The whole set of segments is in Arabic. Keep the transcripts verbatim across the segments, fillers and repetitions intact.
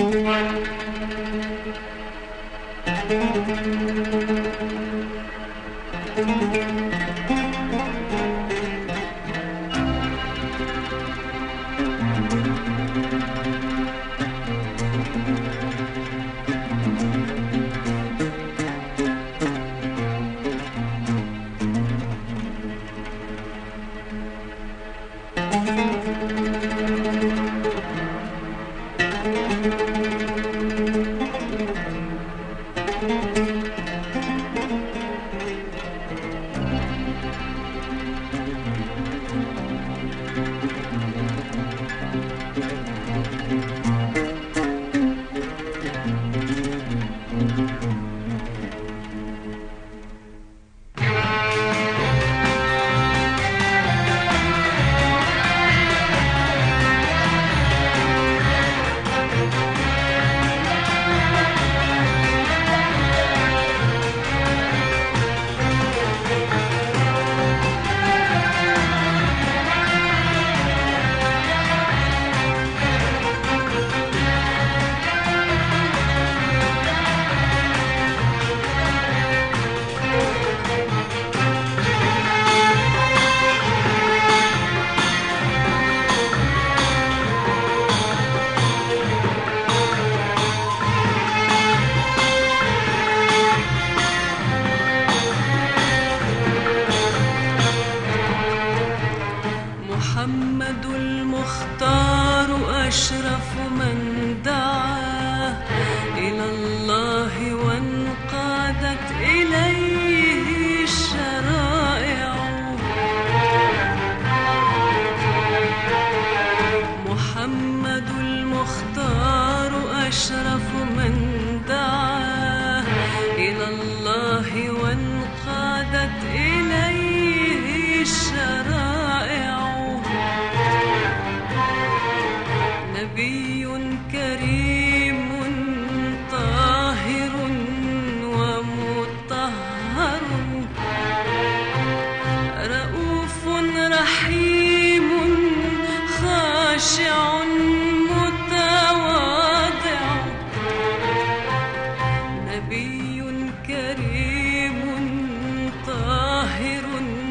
محمد المختار أشرف من دعا إلى الله وانقادت إليه الشرائع. محمد المختار أشرف من دعا إلى الله وانقادت إليه الشرائع. نبي كريم طاهر ومطهر، رؤوف رحيم خاشع متواضع. نبي كريم طاهر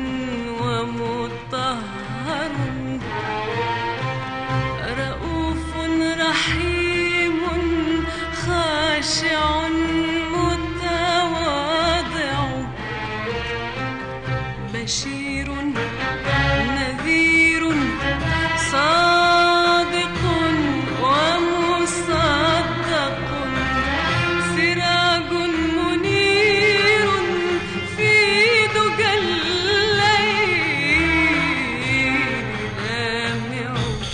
ومطهر، رحيم خاشع متواضع. بشير نذير صادق ومصدق، سراج منير في دجى الليل لامع.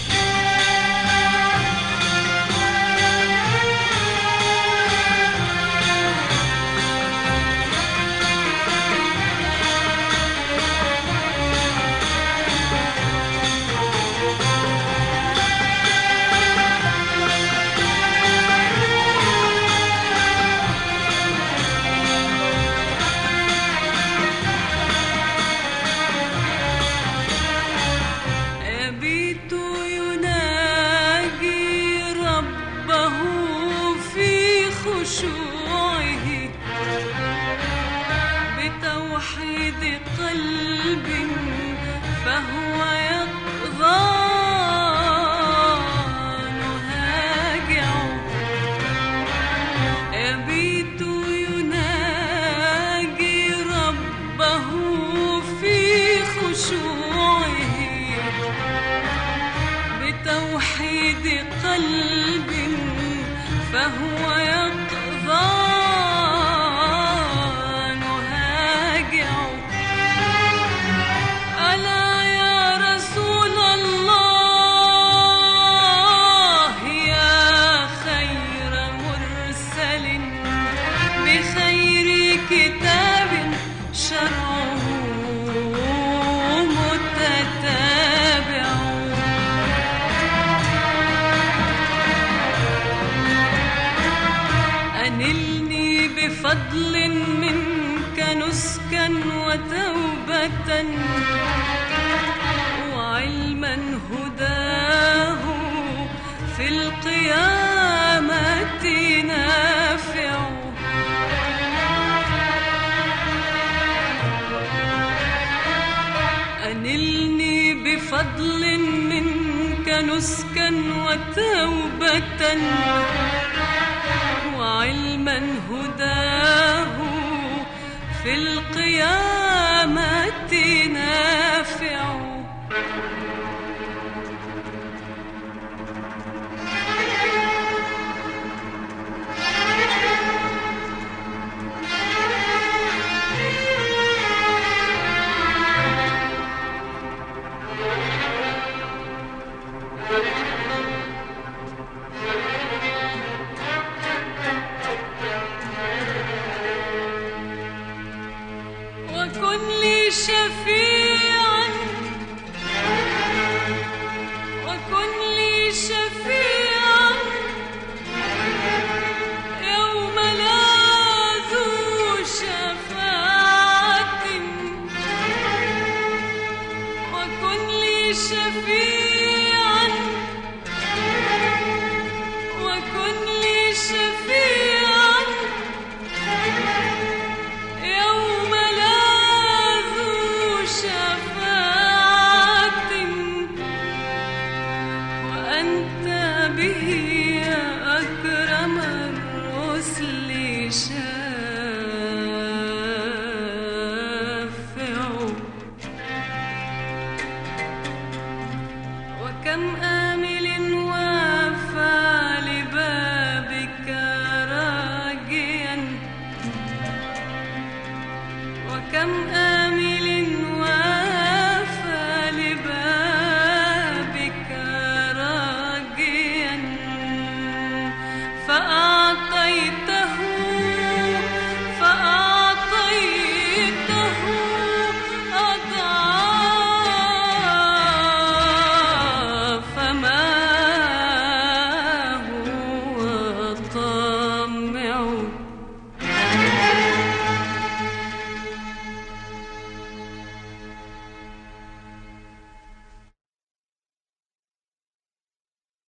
خشوعه بتوحيد قلب فهو يقظان هاجع. يبيت يناجي ربه في خشوعه بتوحيد قلب فهو يقظان هاجع. ألا يا رسول الله يا خير مرسل بخير كتاب شرعه متتابع. أنلني بفضل منك نسكا وتوبة وعلما هداه في القيامة نسكا وتوبة وعلما هداه في القيامة نافع. وكن لي شفيعا وكن لي شفيعا يوم لا ذو شفاعة وكن لي شفيعا وكن لي شفيعا يوم لا ذو شفاعة وأنت به يا أكرم الرسل شافع. وكم آمل وافى لبابك راجيا وكم آمل وافى لبابك راجيا